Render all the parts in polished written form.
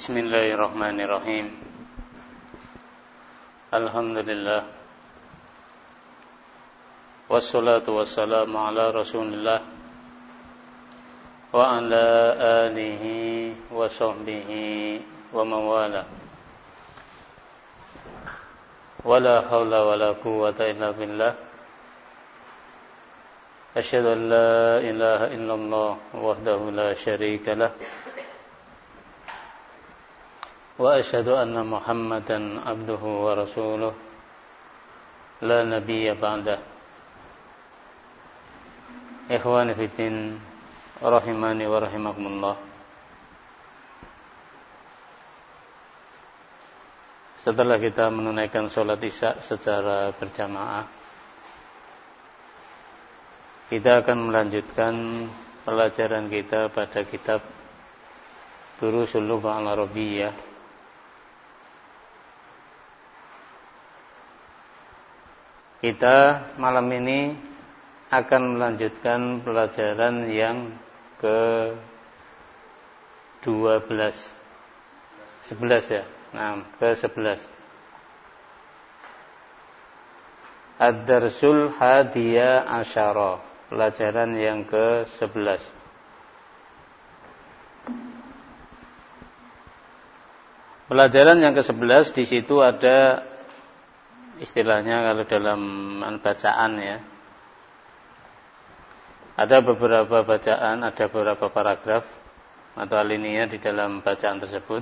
Bismillahirrahmanirrahim. Alhamdulillah. Wassalatu wassalamu ala Rasulillah wa ala alihi wa sahbihi wa mawala. Wala hawla wala quwwata illa billah. Asyhadu an la ilaha illallah wahdahu la syarika lah. Wa asyhadu anna Muhammadan abduhu wa rasuluh la nabiyya ba'dah. Ikhwani fiddin rahimani wa rahimakumullah. Setelah kita menunaikan sholat isya secara berjamaah, kita akan melanjutkan pelajaran kita pada kitab Durusul Lughah Al-Arabiyyah. Kita malam ini akan melanjutkan pelajaran yang ke-12 11 ya. Nah, ke-11. Ad-Darsul Hadiya Asyara, pelajaran yang ke-11. Pelajaran yang ke-11 di situ ada istilahnya kalau dalam bacaan ya. Ada beberapa bacaan, ada beberapa paragraf atau alinea di dalam bacaan tersebut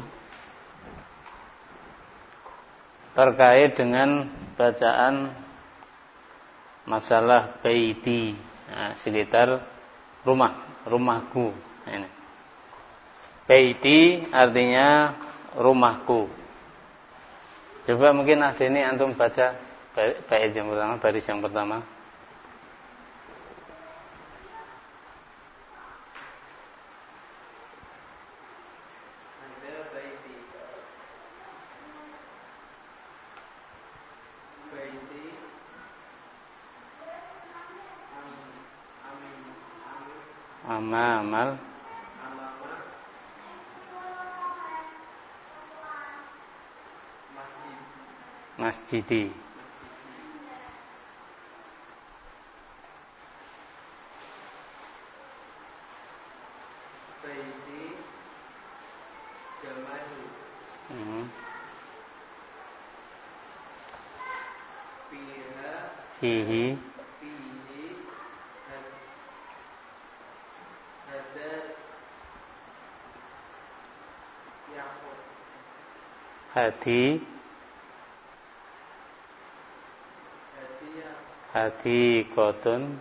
terkait dengan bacaan masalah baiti, nah, sekitar rumahku. Ini. Baiti artinya rumahku. Coba mungkin ini antum baca bait yang pertama, baris yang pertama. Amamal masjidi. Fihi hati kotun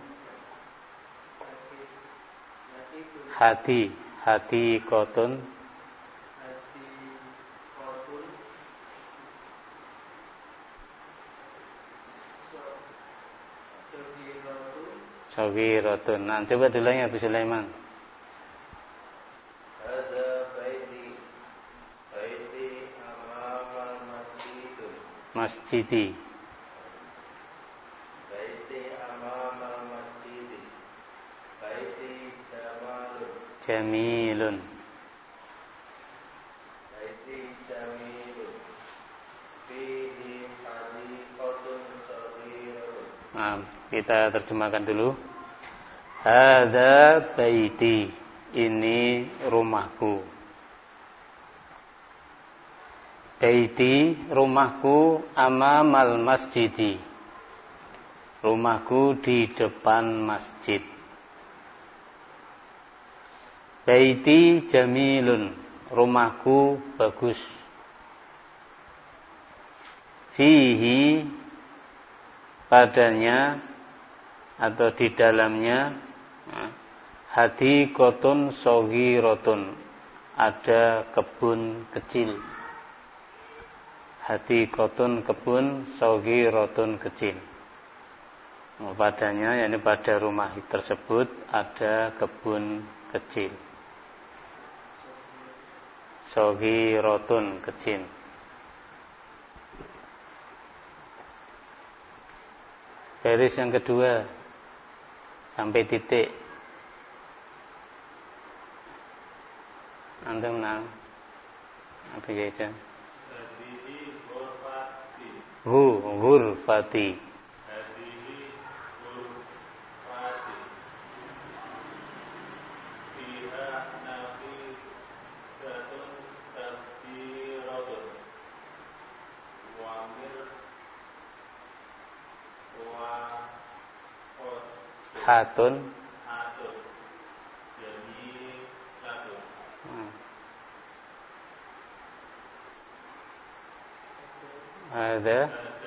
Sagiratun. Nah, coba diulangi Abu Sulaiman. Masjidi. Jamilun. Nah, kita terjemahkan dulu. Hadza baiti, ini rumahku. Baiti, rumahku, amamal masjidi, rumahku di depan masjid. Baiti jamilun, rumahku bagus. Fihi, padanya atau di dalamnya, hadiqatun shaghiratun, ada kebun kecil. Hadiqatun, kebun, shaghiratun, kecil. Padanya, yakni pada rumah tersebut ada kebun kecil. Shaghiratun, kecil. Baris yang kedua sampai titik. Antum piye aja. Ghurfati. Hatun. Ada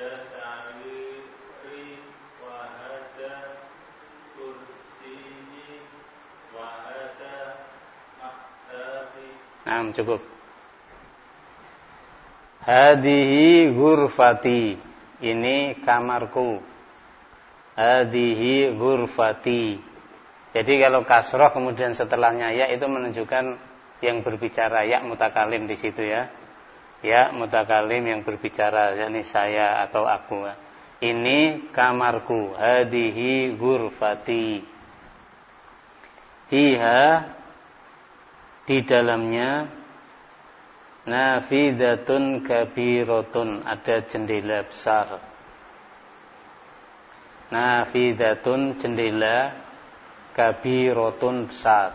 cukup. Hadihi ghurfati. Ini kamarku. Hadihi ghurfati. Jadi kalau kasroh kemudian setelahnya ya itu menunjukkan yang berbicara, ya mutakalim di situ ya. Ya mutakalim yang berbicara, yakni saya atau aku. Ini kamarku. Hadihi ghurfati. Fiha, di dalamnya, nafidatun kabiratun, ada jendela besar. Nafidatun, jendela, kabiratun, besar.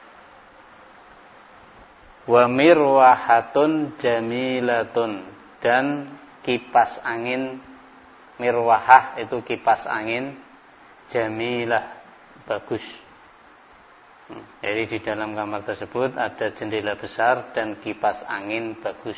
Wa mirwahatun jamilatun, dan kipas angin. Mirwahah itu kipas angin, jamilah, bagus. Jadi di dalam kamar tersebut ada jendela besar dan kipas angin bagus.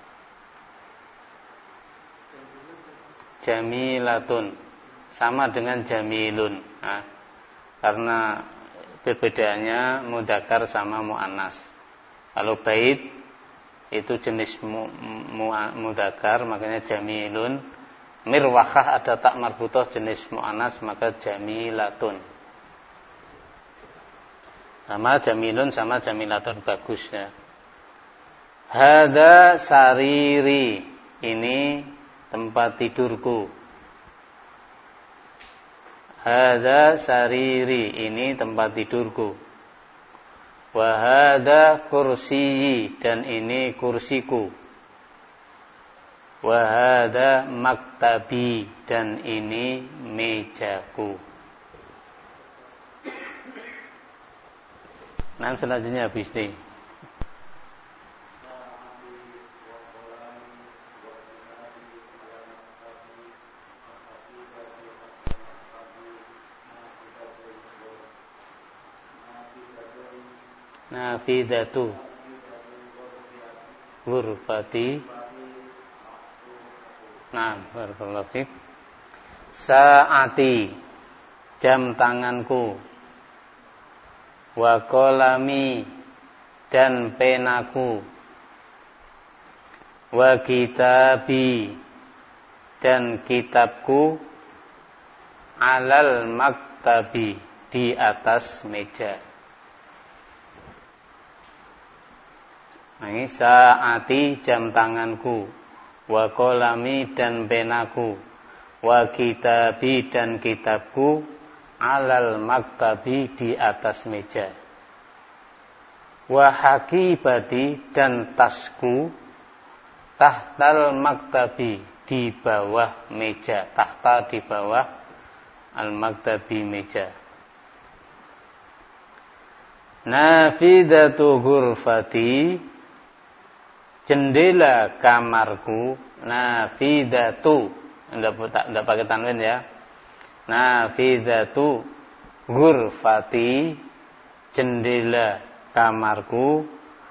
Jamilatun sama dengan jamilun. Nah, karena perbedaannya mudzakkar sama muannas. Kalau bait itu jenis mudzakkar makanya jamilun. Mirwahah ada tak marbutah jenis muannas maka jamilatun. Sama jamilun sama jamilatun bagus ya. Hada sariri, ini tempat tidurku. Hada sariri, ini tempat tidurku. Wa hada kursiyi, dan ini kursiku. Wa hada maktabi, dan ini mejaku. Nah selanjutnya habis nih. Nafidatu ghurfati. Nah, barakallahu fik. Saati, jam tanganku. Wa qalami, dan penaku. Wa kitabi, dan kitabku. Alal maktabi, di atas meja. Ini saati, jam tanganku. Wa qalami, dan penaku. Wa kitabi, dan kitabku. Alal maktabi, di atas meja. Wa hakibati, dan tasku. Tahtal maktabi, di bawah meja. Tahta di bawah, al maktabi meja. Nafidatu ghurfati, jendela kamarku. Nafidatu, tidak pakai tanwin ya. Nafidatu ghurfati, jendela kamarku.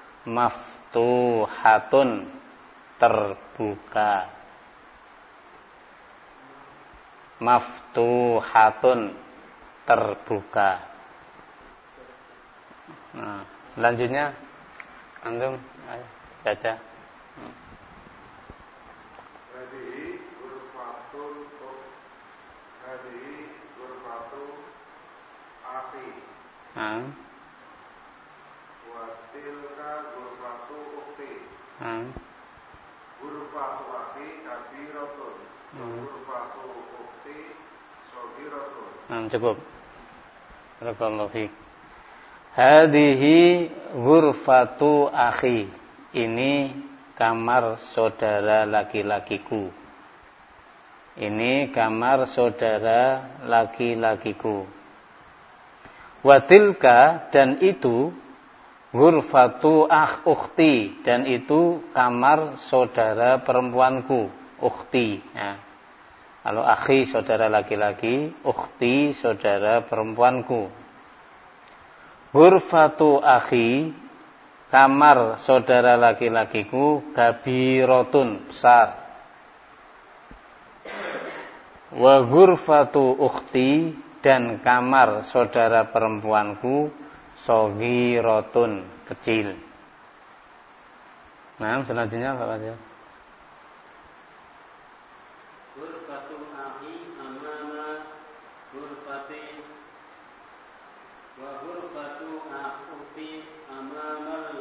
Maftuhatun, terbuka. Maftuhatun, terbuka. Nah, selanjutnya antum ayo baca. Watilka ghurfatu ukhti. Ghurfatu akhi kabiratun. Ghurfatu ukhti shagiratun. Cukup. Barakallahu fiik. Hadihi ghurfatu akhi. Ini kamar saudara laki-lakiku. Ini kamar saudara laki-lakiku. Wa tilka, dan itu ghurfatu ukhti, dan itu kamar saudara perempuanku, ukhti. Ya. Kalau akhi saudara laki-laki, ukhti saudara perempuanku. Ghurfatu akhi, kamar saudara laki-lakiku, kabirotun, besar. Wa ghurfatu ukhti, dan kamar saudara perempuanku, shogirotun, kecil. Nah, selanjutnya apa saja? Ghurfatu akhi amama ghurfati wa ghurfatu akhti amamal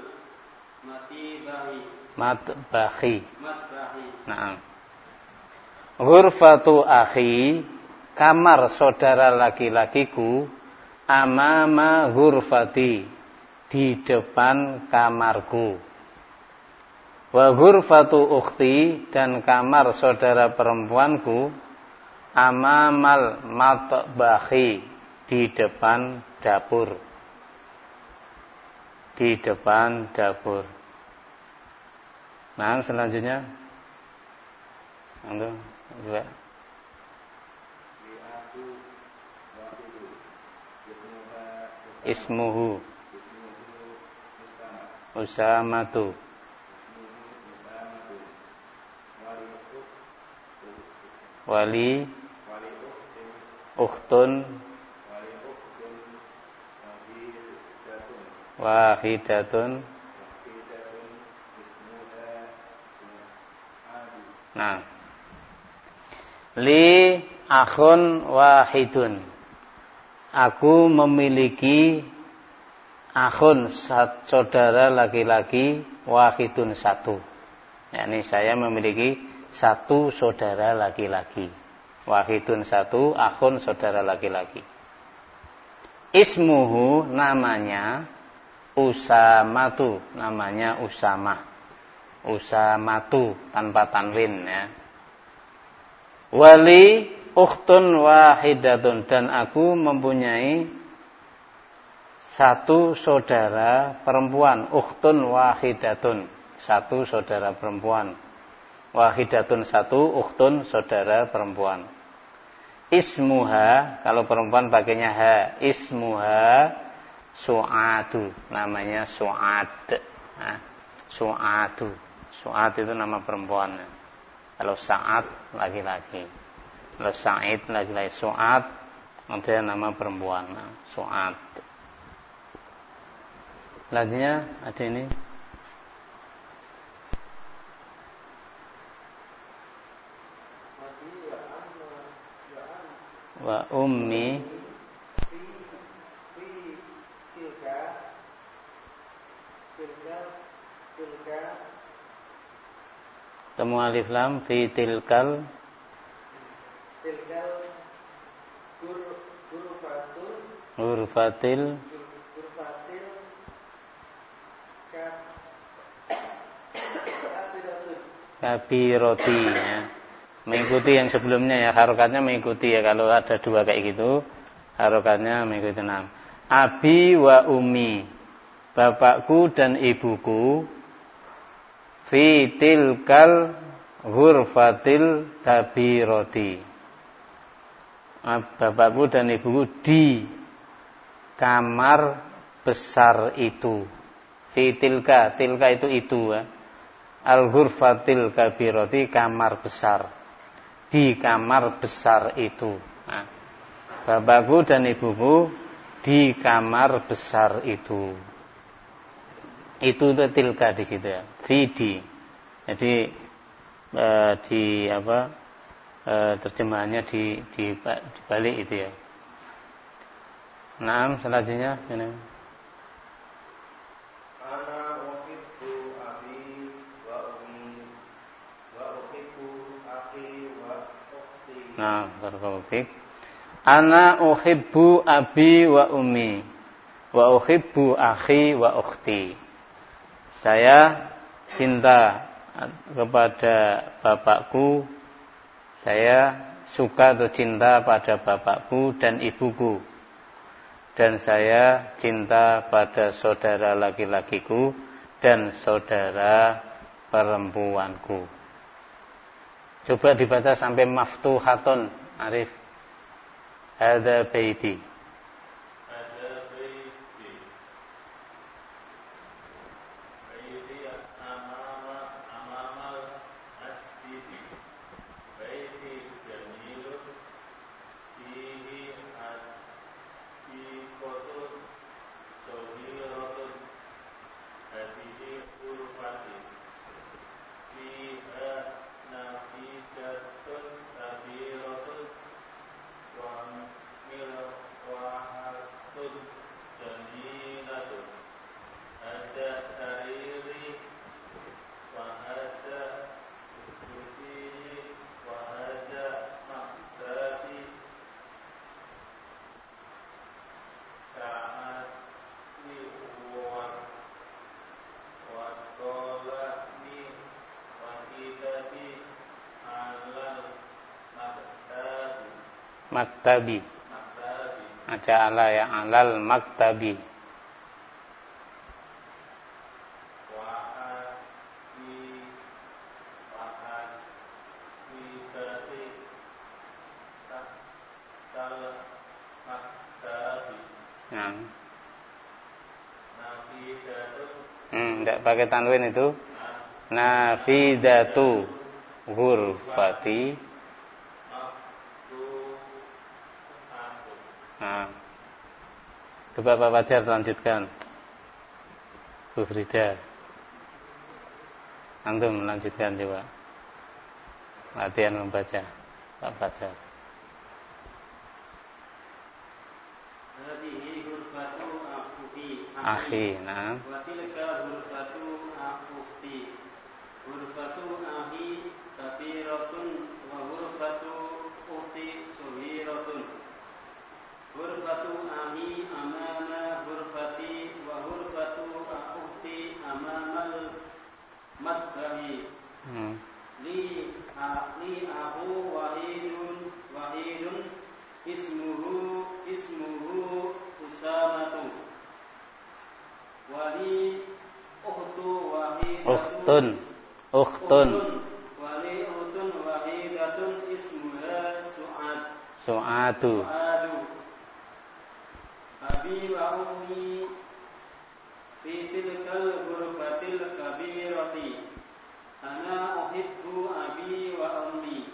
matbahi. Naam. Ghurfatu akhi, kamar saudara laki-lakiku, amama ghurfati, di depan kamarku. Wa ghurfatu ukhti, dan kamar saudara perempuanku, amamal matbahi, di depan dapur. Di depan dapur. Nah, selanjutnya. Antum juga. Ismuhu Usamatu. Wali ukhtun wahidatun. Nah, li akhun wahidun, aku memiliki akhun, saudara laki-laki, wahidun, satu. Yani saya memiliki satu saudara laki-laki. Wahidun, satu, akhun, saudara laki-laki. Ismuhu, namanya Usamatu, namanya Usamah. Usamatu tanpa tanwin, ya. Wali ukhtun wahidatun, dan aku mempunyai satu saudara perempuan. Ukhtun wahidatun, satu saudara perempuan. Wahidatun, satu, ukhtun, saudara perempuan. Ismuha, kalau perempuan pakainya ha. Ismuha Su'adu, namanya Su'ad. Nah, Su'adu. Su'ad itu nama perempuan. Kalau Sa'ad, laki-laki. Kalau Sa'id, laki-laki. Su'ad, ada nama perempuan. Nah, Su'ad. Selanjutnya ada ini. Wa ummi temu alif lam fi tilkal ghurfatil kabiroti, ya. Mengikuti yang sebelumnya, ya, harokatnya mengikuti, ya. Kalau ada dua kayak gitu, harokatnya mengikuti. Enam. Abi wa ummi, bapakku dan ibuku, fi tilkal ghurfatil kabiroti, bapakku dan ibuku di kamar besar itu. Fi tilka, tilka itu, ya. Al ghurfatil kabiroti, kamar besar. Di kamar besar itu. Nah, bapakku dan ibuku di kamar besar itu. Itu tilka di situ, ya. Fidi. Jadi di apa? Terjemahannya di balik itu, ya. Nah, selanjutnya ini. Nah, barakallahu. Ana uhibbu abi wa ummi wa uhibbu akhi wa ukhti. Saya cinta kepada bapakku, saya suka atau cinta pada bapakku dan ibuku, dan saya cinta pada saudara laki-lakiku dan saudara perempuanku. Coba dibaca sampai maftuhatun, Arif. Hadza baiti. Maktabi. Ada ala ya, alal maktabi. Nah. Enggak pakai tanwin itu. Nafidatu ghurfati. Nah. Coba Pak Fajar lanjutkan. Bu Frida. Antum lanjutkan coba. Latihan membaca Pak Fajar. Akhi, nah. Wa tilka hurfatu akhti. Hurfatu akhi kabiratun wa hurfatu ukhti saghiratun. Hurfatu akhi amama hurfati wa hurfatu ukhti amamal madbahi. Li ahu wahidun ismuhu Usamatu. Wali ukhtun wali ukhtun wahidatun ismuha Su'adu. Abi wa ummi fi tilkal ghurfatil kabirati. Ana uhibbu abi wa ummi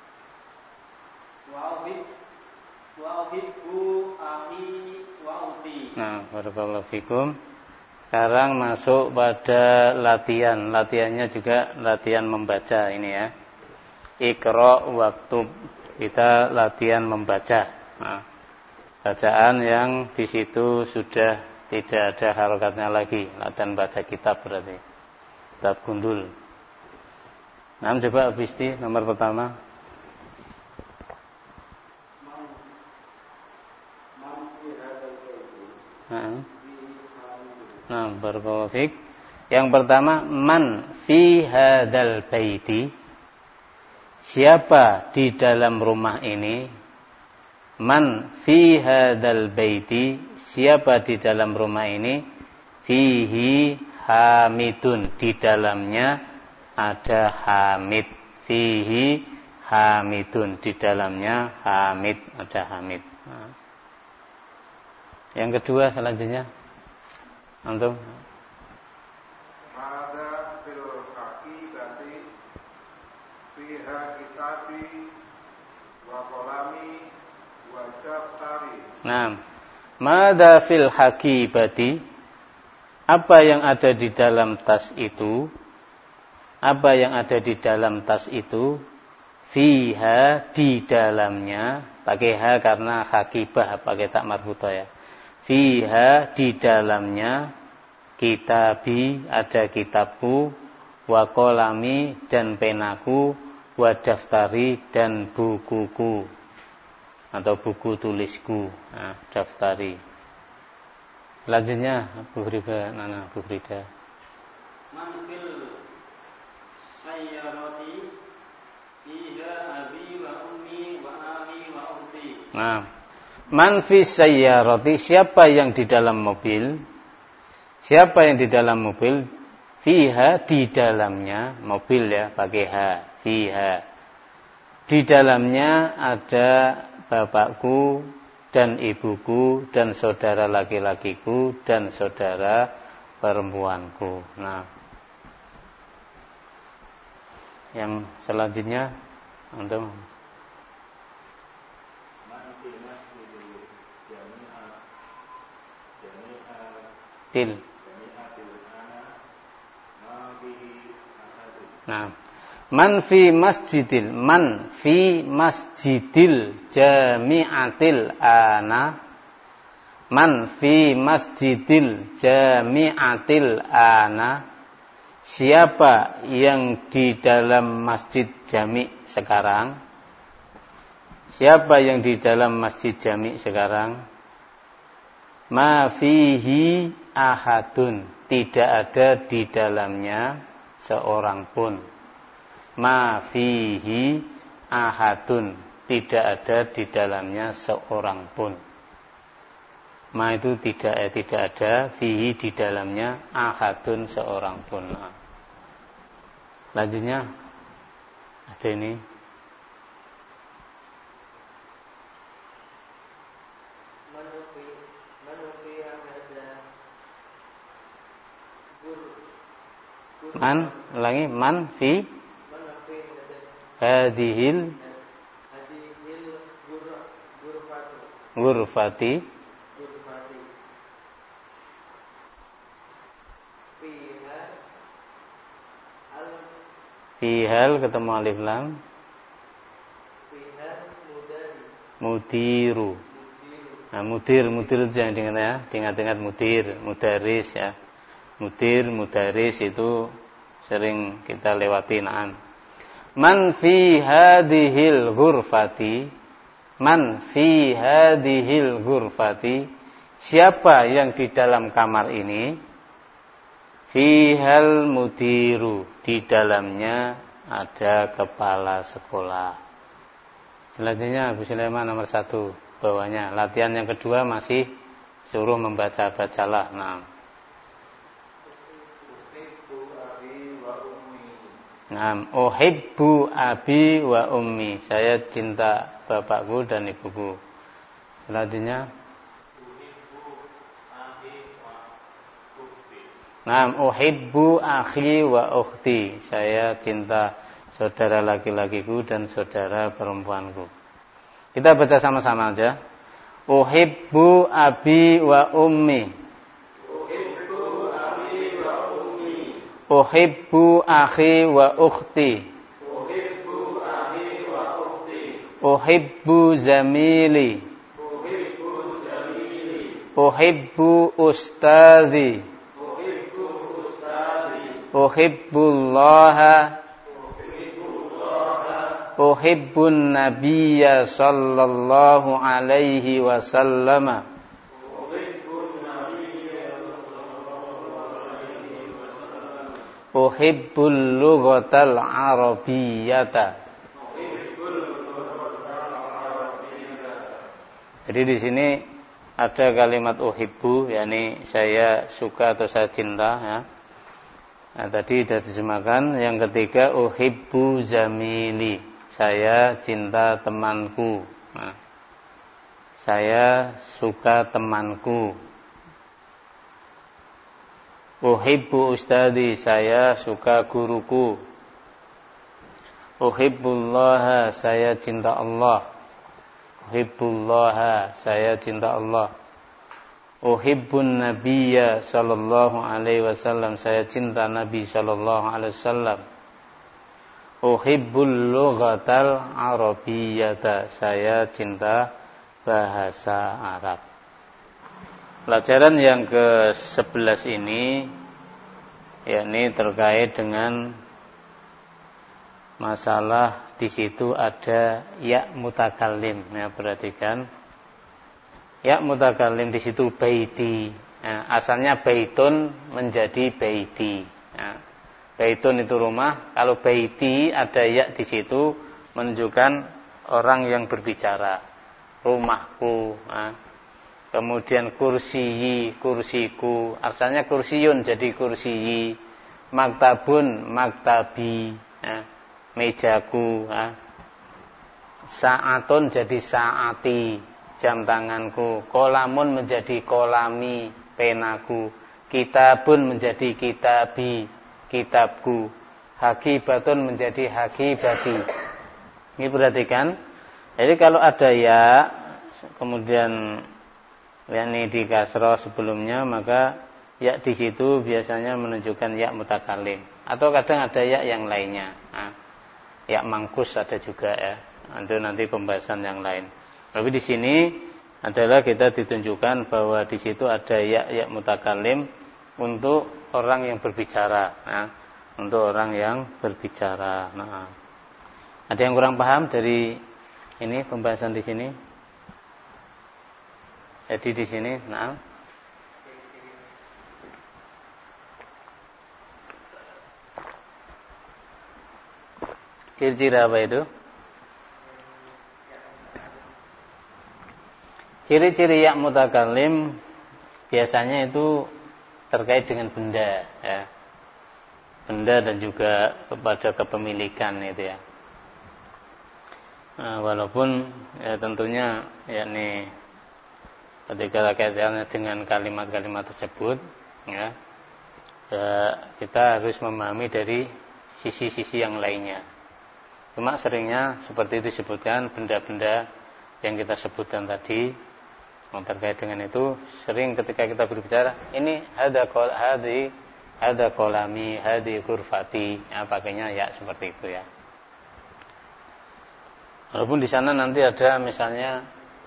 wa uhibbu akhi wa ukhti. Nah, barakallahu fikum. Sekarang masuk pada latihan. Latihannya juga latihan membaca ini ya. Iqra waktub. Kita latihan membaca. Nah, bacaan yang di situ sudah tidak ada harokatnya lagi. Latihan baca kitab berarti. Kitab gundul. Nah, coba Abisti nomor pertama. Nah, barakallahu fik. Yang pertama, man fi hadzal baiti. Siapa di dalam rumah ini? Man fi hadzal baiti. Siapa di dalam rumah ini? Fihi hamidun. Di dalamnya ada hamid. Fihi hamidun. Di dalamnya hamid. Ada hamid. Nah. Yang kedua selanjutnya. Antum? Mada fil hakikati fiha kitabi wa qalami wa daftari. Nah, mada fil hakibati? Apa yang ada di dalam tas itu? Apa yang ada di dalam tas itu? Fiha, di dalamnya. Pakai ha karena hakibah, pakai tak marbuta ya. Fiha, di dalamnya, kitabi, ada kitabku, wa qalami, dan penaku, wa daftari, dan bukuku atau buku tulisku. Nah, daftari. Selanjutnya Bu Frida, Nana Bu Frida. sayyarati fiha abi wa ummi wa akhi wa ukhti. Nah, man fi sayyarati, siapa yang di dalam mobil? Siapa yang di dalam mobil? Fiha, di dalamnya, mobil ya, pakai ha, fiha. Di dalamnya ada bapakku dan ibuku dan saudara laki-lakiku dan saudara perempuanku. Nah, yang selanjutnya untuk til. Nah, man fi masjidil jami'atil ana, man fi masjidil jami'atil ana, siapa yang di dalam masjid jami' sekarang? Siapa yang di dalam masjid jami' sekarang? Ma fihi ahadun, tidak ada di dalamnya seorang pun. Ma fihi ahadun, tidak ada di dalamnya seorang pun. Ma itu tidak ada, fihi di dalamnya, ahadun seorang pun. Nah, lanjutnya ada ini. Man, ulangi, man fi hadhil ghurfati fihal ketemu alif lam mudiru. Nah, mudir itu jangan diingat mudir, mudaris ya. Mudaris itu sering kita lewati. Na'am. Man fi hadhil ghurfati, man fi hadhil ghurfati, siapa yang di dalam kamar ini? Fihal mudiru, di dalamnya ada kepala sekolah. Selanjutnya Abu Sulaiman nomor 1 bawahnya. Latihan yang kedua masih suruh membaca-bacalah. Nah. Naam, uhibbu abi wa ummi. Saya cinta bapakku dan ibuku. Selanjutnya. Naam, uhibbu akhi wa ukhti. Saya cinta saudara laki-lakiku dan saudara perempuanku. Kita baca sama-sama aja. Uhibbu abi wa ummi. Uhibbu akhi wa ukhti. Uhibbu zamili. Uhibbu ustadhi. Uhibbullaha. Uhibbun nabiyya sallallahu alaihi wasallam. Uhibbul lughatal arabiyyata. Jadi di sini ada kalimat uhibbu, yakni saya suka atau saya cinta ya. Nah, tadi sudah diterjemahkan. Yang ketiga uhibbu zamili, saya cinta temanku. Nah, saya suka temanku. Uhibbu ustadi, saya suka guruku. Uhibbullaha, saya cinta Allah. Uhibbullaha, saya cinta Allah. Uhibbun nabiyya sallallahu alaihi wasallam, saya cinta Nabi sallallahu alaihi wasallam. Uhibbul lughatal arabiyyata, saya cinta bahasa Arab. Pelajaran yang ke-11 ini yakni terkait dengan masalah di situ ada ya mutakallim. Ya, perhatikan. Ya mutakallim di situ baiti. Ya, asalnya baitun menjadi baiti. Ya, Baitun itu rumah. Kalau baiti ada ya di situ menunjukkan orang yang berbicara. Rumahku. Kemudian kursiyi, kursiku. Asalnya kursiyun jadi kursiyi. Maktabun, maktabi. Mejaku. Saatun jadi saati. Jam tanganku. Kolamun menjadi kolami. Penaku. Kitabun menjadi kitabi. Kitabku. Hakibatun menjadi hakibati. Ini perhatikan. Jadi kalau ada ya, kemudian yakni di kasroh sebelumnya, maka ya di situ biasanya menunjukkan ya mutakalim. Atau kadang ada ya yang lainnya. Ya mangkus ada juga ya. Nanti pembahasan yang lain. Tapi di sini adalah kita ditunjukkan bahwa di situ ada ya mutakalim untuk orang yang berbicara. Untuk orang yang berbicara. Ada yang kurang paham dari ini pembahasan di sini? Jadi di sini, ciri-ciri apa itu? Ciri-ciri ya mutakalim biasanya itu terkait dengan benda, ya. Benda dan juga kepada kepemilikan itu ya. Walaupun ya tentunya yakni ketika kaitannya dengan kalimat-kalimat tersebut ya, kita harus memahami dari sisi-sisi yang lainnya. Cuma seringnya seperti itu disebutkan benda-benda yang kita sebutkan tadi yang terkait dengan itu, sering ketika kita berbicara ini hada kolami, hadi kurfati, ya, pakainya ya seperti itu ya. Walaupun di sana nanti ada misalnya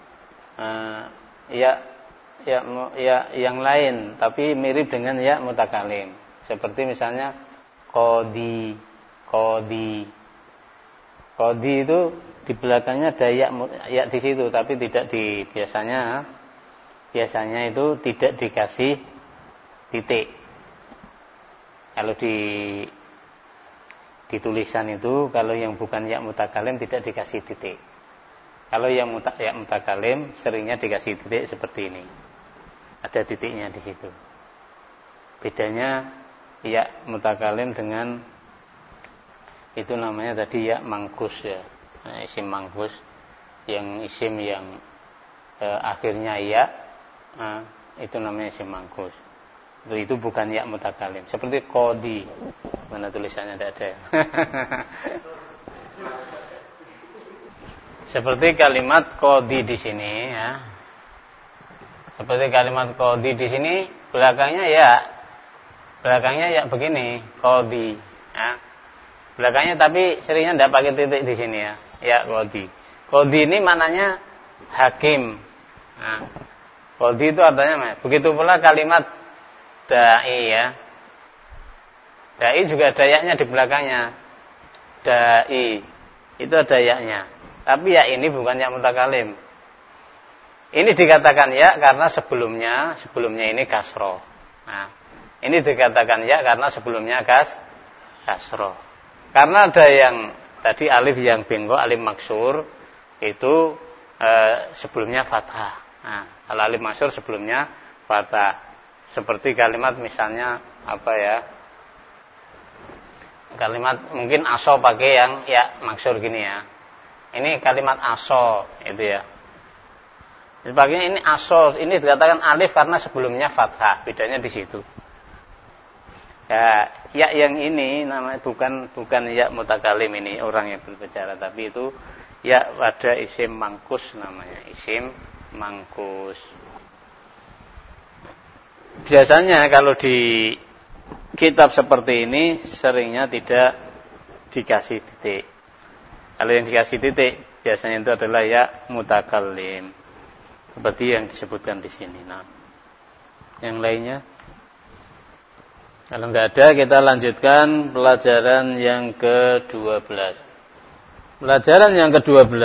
ya yang lain, tapi mirip dengan ya mutakalim. Seperti misalnya qadi itu di belakangnya ada ya di situ, tapi tidak di biasanya itu tidak dikasih titik. Kalau di tulisan itu, kalau yang bukan ya mutakalim tidak dikasih titik. Kalau yang ya mutakalim seringnya dikasih titik seperti ini. Ada titiknya di situ. Bedanya ya mutakalim dengan itu namanya tadi ya mangkus ya. Isim mangkus, yang isim yang akhirnya ya, itu namanya isim mangkus. Itu bukan ya mutakalim. Seperti qadi, mana tulisannya tidak ada. Seperti kalimat qadi di sini ya. Seperti kalimat qadi di sini belakangnya ya begini qadi. Ya. Belakangnya tapi seringnya tidak pakai titik di sini ya. Ya qadi. Qadi ini maknanya hakim. Nah, qadi itu artinya begitu pula kalimat da'i ya. Da'i juga ada yaknya di belakangnya. Da'i itu ada yaknya. Tapi ya ini bukan ya mutakalim. Ini dikatakan ya karena sebelumnya ini kasroh. Nah, ini dikatakan ya karena sebelumnya kasroh. Karena ada yang tadi alif yang bengkok, alif maksur itu sebelumnya fathah. Nah, kalau alif maksur sebelumnya fathah. Seperti kalimat misalnya apa ya? Kalimat mungkin aso pakai yang ya maksur gini ya. Ini kalimat aso itu ya. Sebagainya ini aso, ini dikatakan alif karena sebelumnya fathah. Bedanya di situ. Ya yang ini namanya bukan ya mutakalim ini orang yang berbicara, tapi itu ya pada isim mangkus namanya, isim mangkus. Biasanya kalau di kitab seperti ini seringnya tidak dikasih titik. Kalau yang dikasih titik biasanya itu adalah ya mutakalim. Seperti yang disebutkan di sini. Nah, yang lainnya kalau tidak ada, kita lanjutkan pelajaran yang ke-12. Pelajaran yang ke-12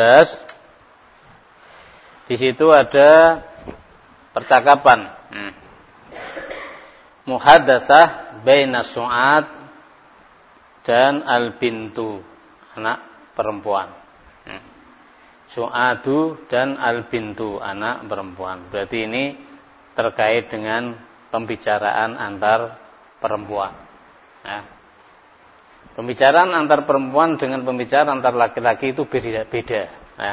di situ ada percakapan. Muhadatsah baina su'ad dan al-bintu, anak perempuan. Su'adu dan al-bintu, anak perempuan. Berarti ini terkait dengan pembicaraan antar perempuan. Ya. Pembicaraan antar perempuan dengan pembicaraan antar laki-laki itu beda. Ya.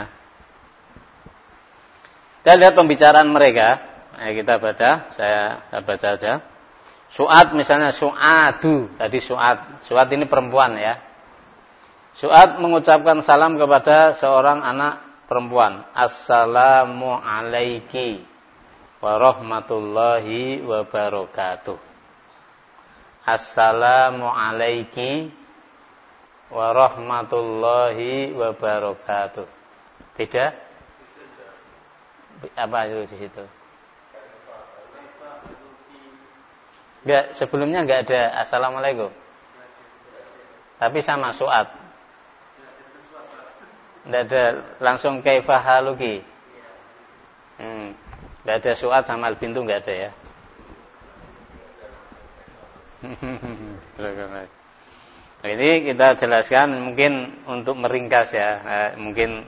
Kita lihat pembicaraan mereka. Kita baca, saya baca aja. Su'ad misalnya, su'adu. Tadi su'ad. Su'ad ini perempuan ya. Su'ad mengucapkan salam kepada seorang anak perempuan. Assalamu alaiki wa rahmatullahi wa barakatuh. Assalamu alaiki wa rahmatullahi wa barakatuh. Beda? Apa itu di situ? Enggak, sebelumnya enggak ada assalamualaikum. Tapi sama su'ad. Enggak ada langsung kaifa haluki. Enggak ada su'ad sama al-bintu enggak ada ya. Ini kita jelaskan mungkin untuk meringkas ya,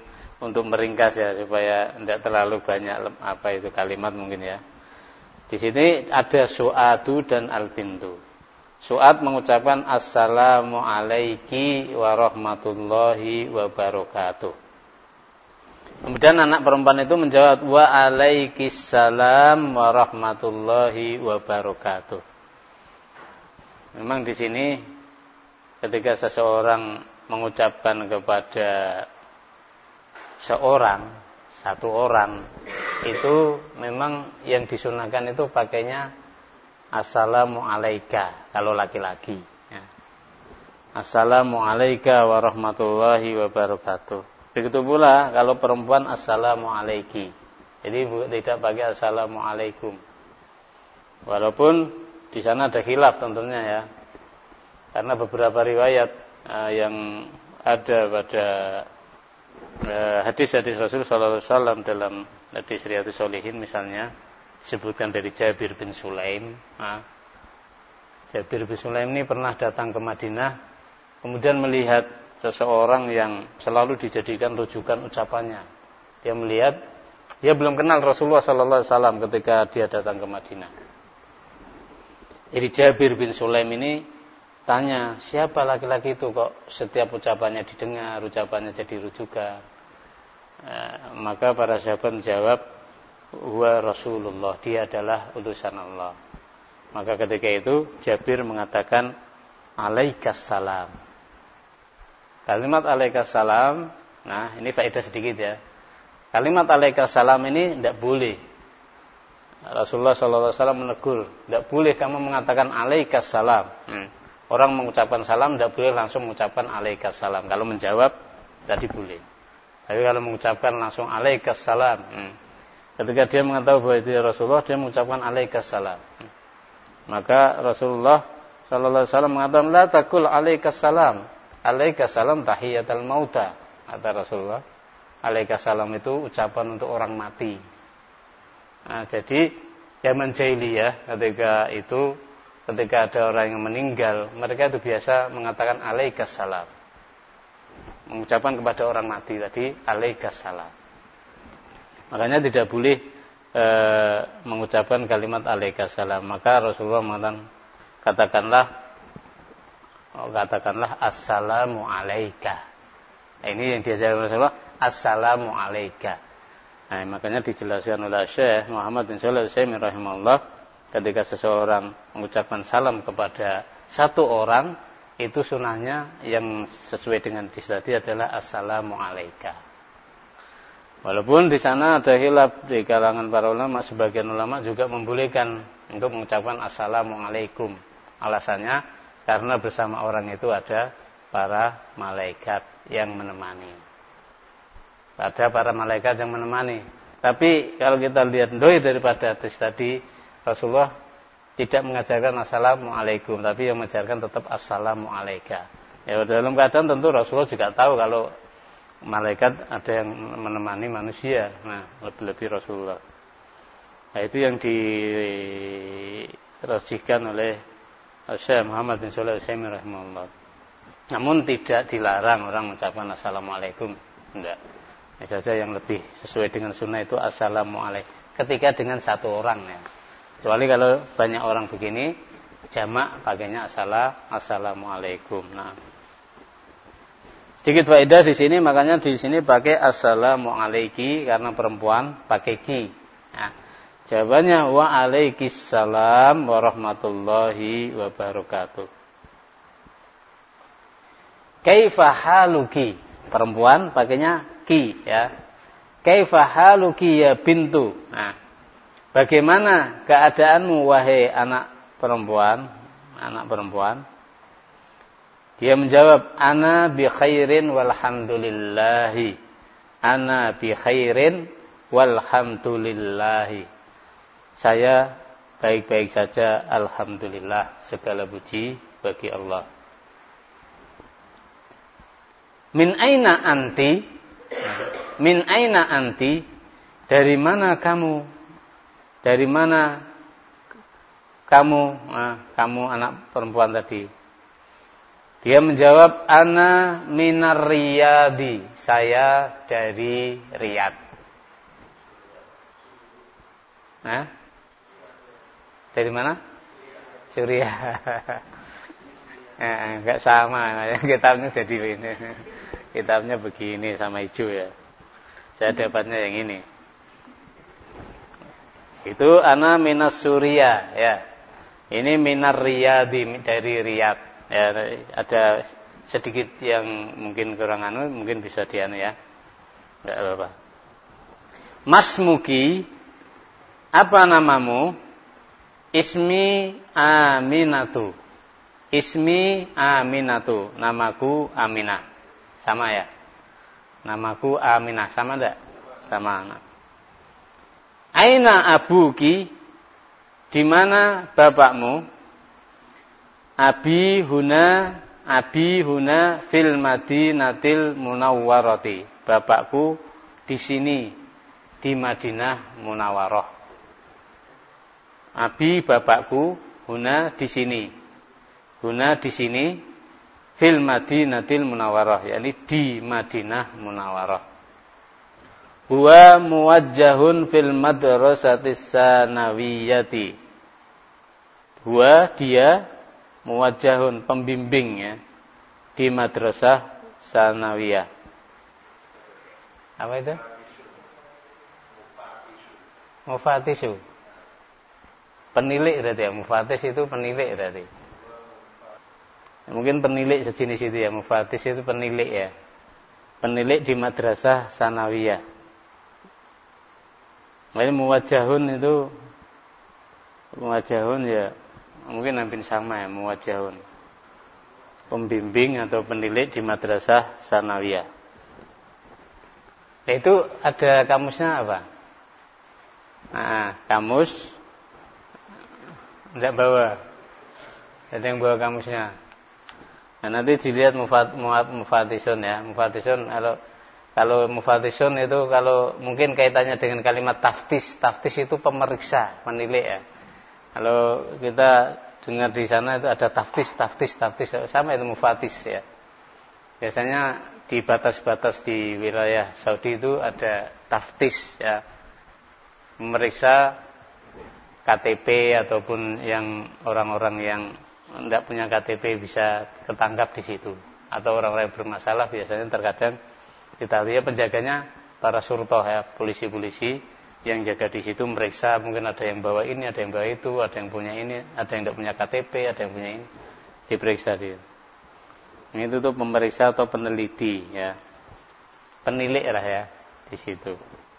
supaya tidak terlalu banyak apa itu kalimat mungkin ya. Di sini ada su'adu dan al-bintu. Su'ad mengucapkan assalamu alaiki wa rahmatullahi wa barakatuh. Kemudian anak perempuan itu menjawab wa alaikissalam wa rahmatullahi wa barakatuh. Memang di sini ketika seseorang mengucapkan kepada satu orang itu memang yang disunahkan itu pakainya assalamu alaika kalau laki-laki ya. Assalamu alaika wa rahmatullahi wa barakatuh. Begitu pula kalau perempuan assalamu alaiki. Jadi tidak pakai assalamu alaikum. Walaupun di sana ada khilaf tentunya ya. Karena beberapa riwayat yang ada pada hadis-hadis Rasul sallallahu alaihi wasallam dalam hadis Riyadhus Shalihin misalnya disebutkan dari Jabir bin Sulaim. Jabir bin Sulaim ini pernah datang ke Madinah kemudian melihat seseorang yang selalu dijadikan rujukan ucapannya. Dia melihat, dia belum kenal Rasulullah sallallahu alaihi wasallam ketika dia datang ke Madinah. Jadi Jabir bin Sulaim ini tanya, siapa laki-laki itu kok setiap ucapannya didengar, ucapannya jadi rujukan. Maka para sahabat menjawab, huwa Rasulullah, dia adalah utusan Allah. Maka ketika itu Jabir mengatakan alaikassalam. Kalimat alaikassalam, nah ini faedah sedikit ya. Kalimat alaikassalam ini tidak boleh. Rasulullah SAW menegur, tidak boleh kamu mengatakan alaikassalam. Orang mengucapkan salam tidak boleh langsung mengucapkan alaikassalam. Kalau menjawab tadi boleh. Tapi kalau mengucapkan langsung alaikassalam, ketika dia mengetahui bahwa itu Rasulullah, dia mengucapkan alaikassalam. Maka Rasulullah SAW mengatakan la taqul alaikassalam. Alaikassalam tahiyatul mauta. Kata Rasulullah, alaikassalam itu ucapan untuk orang mati. Nah, jadi zaman jahiliyah ketika ada orang yang meninggal, mereka itu biasa mengatakan alaikassalam. Mengucapkan kepada orang mati tadi alaikassalam. Makanya tidak boleh mengucapkan kalimat alaikassalam. Maka Rasulullah mengatakan katakanlah assalamu alaika. Nah, ini yang diajarkan Rasulullah, assalamu alaika. Nah, makanya dijelaskan oleh Syekh Muhammad bin Shalih Al-Utsaimin rahimahullah, ketika seseorang mengucapkan salam kepada satu orang, itu sunahnya yang sesuai dengan hadis tadi adalah assalamu alaika. Walaupun di sana ada khilaf di kalangan para ulama, sebagian ulama juga membolehkan untuk mengucapkan assalamu alaikum. Alasannya karena bersama orang itu ada para malaikat yang menemani. Ada para malaikat yang menemani. Tapi kalau kita lihat doi daripada hadis tadi, Rasulullah tidak mengajarkan assalamualaikum, tapi yang mengajarkan tetap assalamu alaika. Ya, dalam keadaan tentu Rasulullah juga tahu kalau malaikat ada yang menemani manusia. Nah, lebih-lebih Rasulullah. Nah, itu yang dirasihkan oleh Syekh Muhammad bin Shalih Al-Utsaimin rahimahullah. Namun tidak dilarang orang mengucapkan assalamualaikum. Enggak. Ini saja yang lebih sesuai dengan sunnah itu assalamualaikum. Ketika dengan satu orang ya. Kecuali kalau banyak orang begini, jamak pakainya assalamualaikum. Nah. Sedikit faedah di sini, makanya di sini pakai assalamualaikum karena perempuan pakai ki. Nah, jawabannya waalaikumsalam warahmatullahi wabarakatuh. Kaifa haluki, perempuan pakainya ki ya. Kaifa haluki ya bintu. Nah, bagaimana keadaanmu wahai anak perempuan? Dia menjawab, ana bi khairin walhamdulillahi. Ana bi khairin walhamdulillahi. Saya baik-baik saja, alhamdulillah. Segala puji bagi Allah. Min aina anti? Min aina anti? Dari mana kamu? Dari mana kamu? Kamu anak perempuan tadi. Dia menjawab, ana minar riyadi. Saya dari Riyadh. Dari mana? Suriah. Enggak sama. Kitabnya jadi ini. Kitabnya begini sama hijau ya. Saya dapatnya yang ini. Itu ana minas Suriah ya. Ini minar riyadi, dari Riyadh. Ya, ada sedikit yang mungkin kurang mungkin bisa dianu ya. Enggak apa-apa. Masmuki, apa namamu? Ismi Aminatu. Ismi Aminatu. Namaku Aminah. Sama ya? Namaku Aminah. Sama enggak? Sama. Aina abuki? Di mana bapakmu? Abi huna fil Madinatil Munawwarati. Bapakku di sini di Madinah Munawwarah. Abi bapakku huna di sini. Huna di sini fil Madinatil Munawwarah, yakni di Madinah Munawwarah. Huwa muwajjahun fil madrasatis sanawiyati. Huwa dia muwajjahun pembimbing ya di madrasah sanawiyah. Apa itu? Mufatisu. Penilik berarti ya. Mufatis itu penilik berarti. Mungkin penilik sejenis itu ya. Mufatis itu penilik ya. Penilik di madrasah sanawiyah. Jadi muwajjahun itu muwajjahun ya. Mungkin hampir sama ya, muwajjahun. Pembimbing atau penilik di madrasah sanawiyah. Itu ada kamusnya apa? Nah, kamus tidak bawa. Ada yang bawa kamusnya. Nah, nanti dilihat mufatisun ya. Mufatisun kalau mufatisun itu kalau mungkin kaitannya dengan kalimat taftis. Taftis itu pemeriksa, penilik ya. Kalau kita dengar di sana itu ada taftis sama itu mufatis ya. Biasanya di batas-batas di wilayah Saudi itu ada taftis ya. Memeriksa KTP ataupun yang orang-orang yang tidak punya KTP bisa ketangkap di situ. Atau orang-orang yang bermasalah biasanya terkadang kita lihat penjaganya para surtoh ya, polisi-polisi yang jaga di situ meriksa, mungkin ada yang bawa ini, ada yang bawa itu, ada yang punya ini, ada yang tidak punya KTP, ada yang punya ini, diperiksa dia. Ini itu tuh pemeriksa atau peneliti ya, penilik lah ya di situ.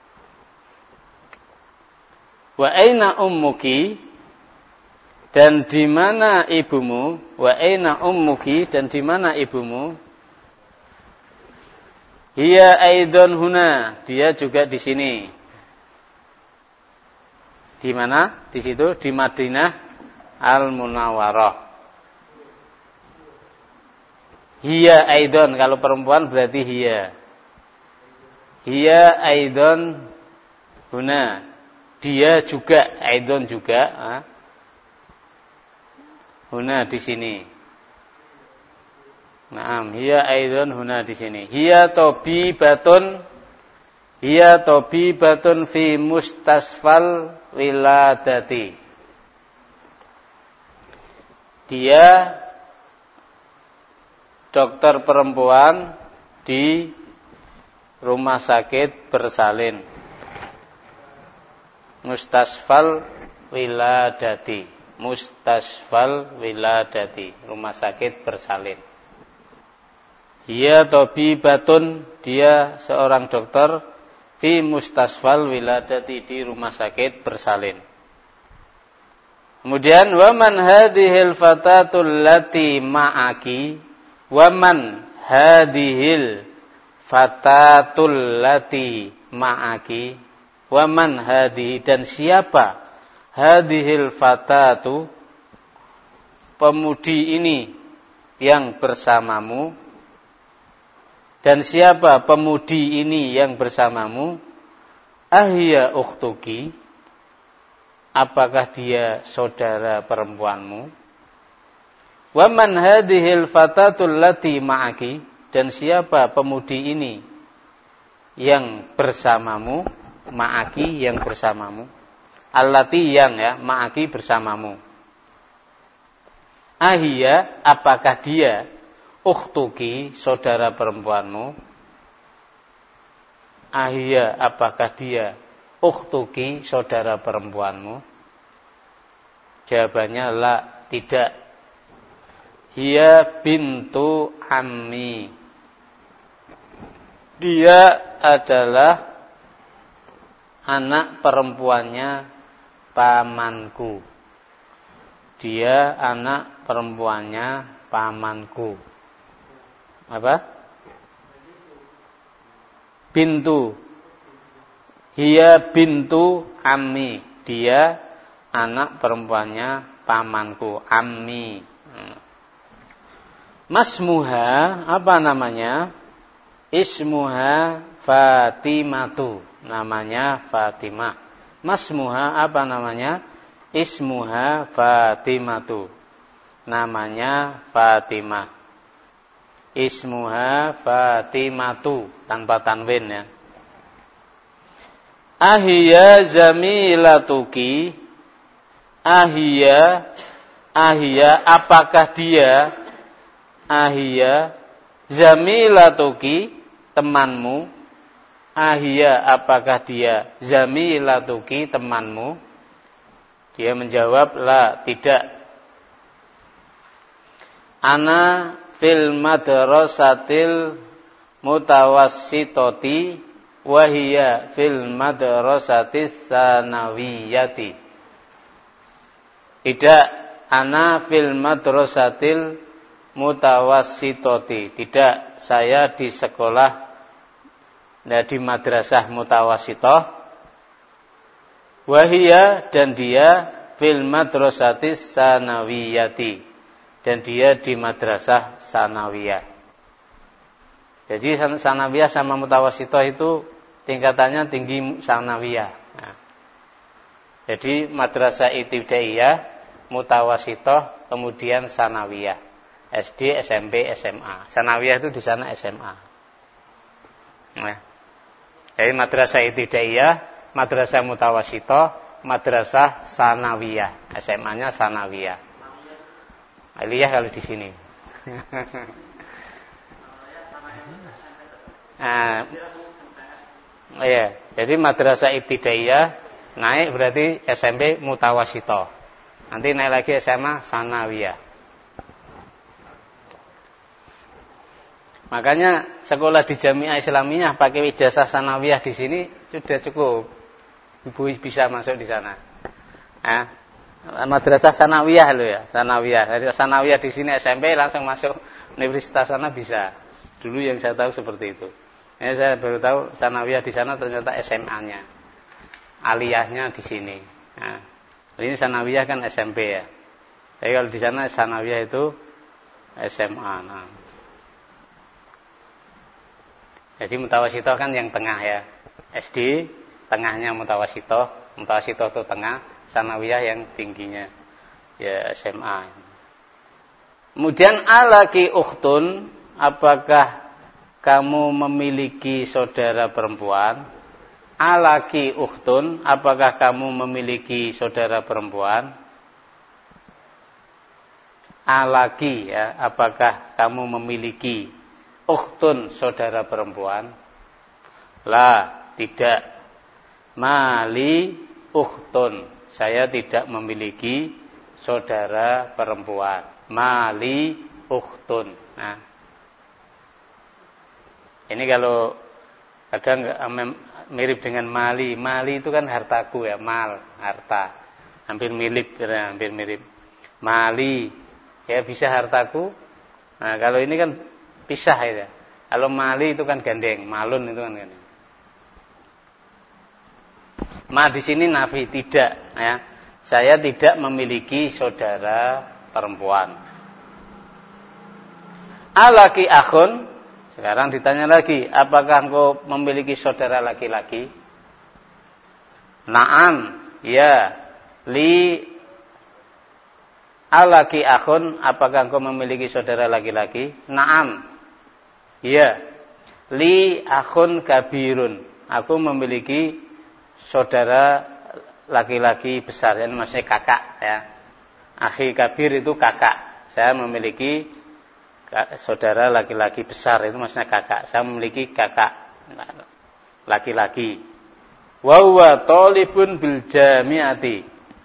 Wa aina ummuki, dan di mana ibumu? Wa aina ummuki, dan di mana ibumu? Hiya aidon huna, dia juga di sini. Di mana? Di situ di Madinah Al-Munawwarah. Hiya aidon, kalau perempuan berarti hiya. Hiya aidon huna. Dia juga, aidon juga, huna di sini. Naam, hiya aidon huna di sini. Hiya tabibatun fi mustasfal wiladati. Dia dokter perempuan di rumah sakit bersalin. Mustasfal wiladati. Mustasfal wiladati, rumah sakit bersalin. Hiya tabibatun, dia seorang dokter fi mustasfal wiladati, di rumah sakit bersalin. Kemudian waman hadhil fatatul lati ma'aki, waman hadhil fatatul lati ma'aki, waman hadhi, dan siapa hadhil fatatu, pemudi ini yang bersamamu, dan siapa pemudi ini yang bersamamu, ahya ukhtuki, apakah dia saudara perempuanmu, waman hadhil fatatul lati ma'aki, dan siapa pemudi ini yang bersamamu, ma'aki yang bersamamu, allati yang ya, ma'aki bersamamu, ahya apakah dia, ukhtuki saudara perempuanmu, ahya apakah dia, ukhtuki saudara perempuanmu. Jawabannya la, tidak. Hiya bintu ammi, dia adalah anak perempuannya pamanku. Dia anak perempuannya pamanku. Apa? Bintu. Hiya bintu ammi, dia anak perempuannya pamanku, ammi. Masmuha, apa namanya? Ismuha Fatimatu, namanya Fatimah. Masmuha, apa namanya? Ismuha Fatimatu, namanya Fatimah. Ismuha Fatimatu, tanpa tanwin ya. Ahya zamilatuki, ahya apakah dia, ahya zamilatuki temanmu, ahya apakah dia, zamilatuki temanmu. Dia menjawab la, tidak. Ana fil madrasatil mutawassitati wa hiya fil madrasatis sanawiyati. Tidak, ana fil madrasatil mutawassitati, tidak, saya di sekolah, di madrasah mutawassithah, wa hiya, dan dia fil madrasatis sanawiyati, dan dia di madrasah sanawiyah. Jadi sanawiyah sama mutawassithah itu tingkatannya tinggi sanawiyah. Nah, jadi madrasah ibtidaiyah, mutawassithah, kemudian sanawiyah, SD, SMP, SMA. Sanawiyah itu di sana SMA. Nah, jadi madrasah ibtidaiyah, madrasah mutawassithah, madrasah sanawiyah, SMA-nya sanawiyah. Aliyah kalau di sini. Nah, iya, jadi madrasah ibtidaiyah naik berarti SMP mutawassithah. Nanti naik lagi SMA sanawiyah. Makanya sekolah di Jamiah Islamiyah pakai ijazah sanawiyah di sini sudah cukup. Ibu bisa masuk di sana. Nah, madrasah sanawiyah loh ya, sanawiyah. Jadi sanawiyah di sini SMP langsung masuk universitas sana bisa. Dulu yang saya tahu seperti itu. Ini saya baru tahu sanawiyah di sana ternyata SMA-nya. Aliyahnya di sini. Nah, ini sanawiyah kan SMP ya. Jadi kalau di sana sanawiyah itu SMA. Nah. Jadi mutawassithah kan yang tengah ya. SD tengahnya mutawassithah, mutawassithah itu tengah, sanawiyah yang tingginya ya SMA. Kemudian alaki ukhtun, apakah kamu memiliki saudara perempuan? Alaki ukhtun, apakah kamu memiliki saudara perempuan? Alaki, ya, apakah kamu memiliki ukhtun, saudara perempuan? La, tidak. Mali ukhtun, saya tidak memiliki saudara perempuan. Mali ukhtun. Nah, ini kalau kadang mirip dengan mali. Mali itu kan hartaku, ya, mal, harta. Hampir milik, hampir mirip. Mali, ya, bisa hartaku. Nah, kalau ini kan pisah ya. Kalau mali itu kan gandeng, malun itu kan gandeng. Ma di sini nafi, tidak, ya. Saya tidak memiliki saudara perempuan. Alaki akhun, sekarang ditanya lagi, apakah engkau memiliki saudara laki-laki? Naam, ya. Li alaki akhun, apakah engkau memiliki saudara laki-laki? Naam, ya. Li akhun kabirun, aku memiliki saudara laki-laki besar, yang maksudnya kakak, ya. Akhi kabir itu kakak. Saya memiliki saudara laki-laki besar, itu maksudnya kakak. Saya memiliki kakak laki-laki. Wa huwa talibun bil jami'ati.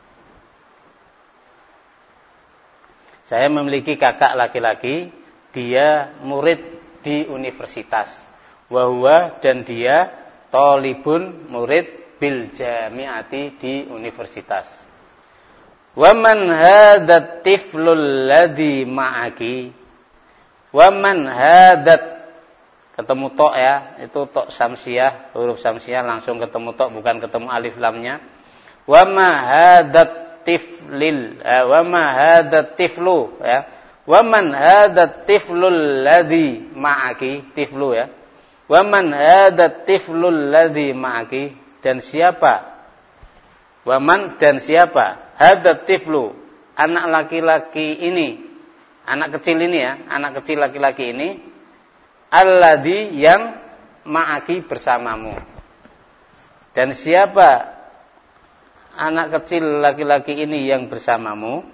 Saya memiliki kakak laki-laki, dia murid di universitas. Wa huwa, dan dia talibun, murid bil jami'ati, di universitas. Wa man hadat tiflul ladzi ma'aki. Wa man hadat, ketemu tok, ya, itu tok samsiah, huruf samsiah langsung ketemu tok, bukan ketemu alif lamnya. Wa ma hadat tiflil, wa ma hadat tiflu, ya. Wa man hadat tiflul ladzi ma'aki, tiflu, ya. Wa man hadat tiflul ladzi ma'aki, dan siapa? Wa man, dan siapa? Hadat tiflu, anak laki-laki ini, anak kecil ini, ya, anak kecil laki-laki ini, alladzi, yang ma'aki, bersamamu. Dan siapa anak kecil laki-laki ini yang bersamamu?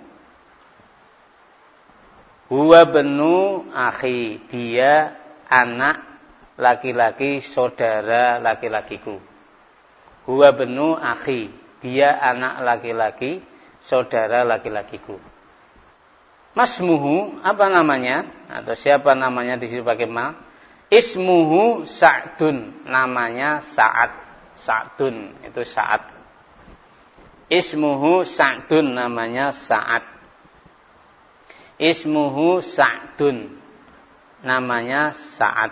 Huwa benu akhi, dia anak laki-laki saudara laki-lakiku. Huwa benu akhi, dia anak laki-laki saudara laki-lakiku. Masmuhu, apa namanya? Atau siapa namanya di sini pakai ma? Ismuhu Sa'dun, namanya Sa'ad. Sa'dun, itu Sa'ad. Ismuhu Sa'dun, namanya Sa'ad. Ismuhu Sa'dun, namanya Sa'ad.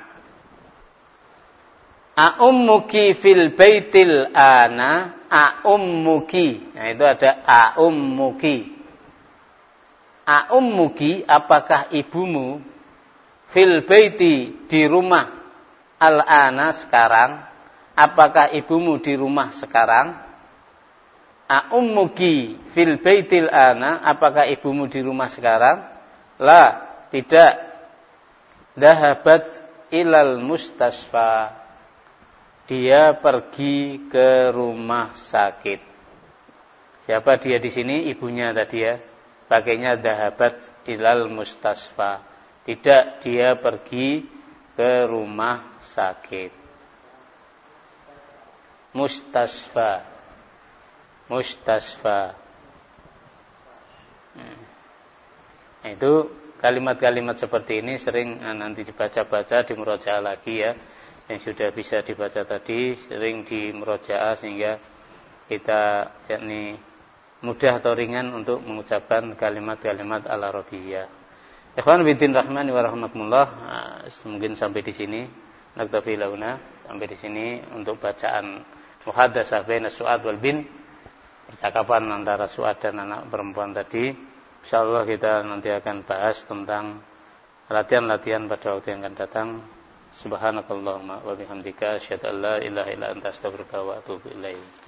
A'ummuki fil baitil ana, a'ummuki. Nah, itu ada a'ummuki. A'ummuki, apakah ibumu, fil baiti, di rumah, al-ana, sekarang, apakah ibumu di rumah sekarang? A'ummuki fil baitil ana, apakah ibumu di rumah sekarang? La, tidak. Dhahabat ilal mustasfa, dia pergi ke rumah sakit. Siapa dia di sini? Ibunya tadi, ya. Pakainya dhahabat ilal mustasfa. Tidak, dia pergi ke rumah sakit. Mustasfa. Mustasfa. Nah, itu kalimat-kalimat seperti ini sering nanti dibaca-baca, di murojaah lagi, ya. Yang sudah bisa dibaca tadi sering di murojaah, sehingga kita yakni mudah atau ringan untuk mengucapkan kalimat-kalimat al-Arabiyyah. Ikhwan bidin rahmani wa rahmatullah, mungkin sampai di sini. Naktafi launa, sampai di sini untuk bacaan muhaddatsah baina su'ad wal bin, percakapan antara su'ad dan anak perempuan tadi. Insyaallah kita nanti akan bahas tentang latihan-latihan pada waktu yang akan datang. Subhanakallahumma wa bihamdika asyhadu an la ilaha illa anta astaghfiruka wa atubu ilaik.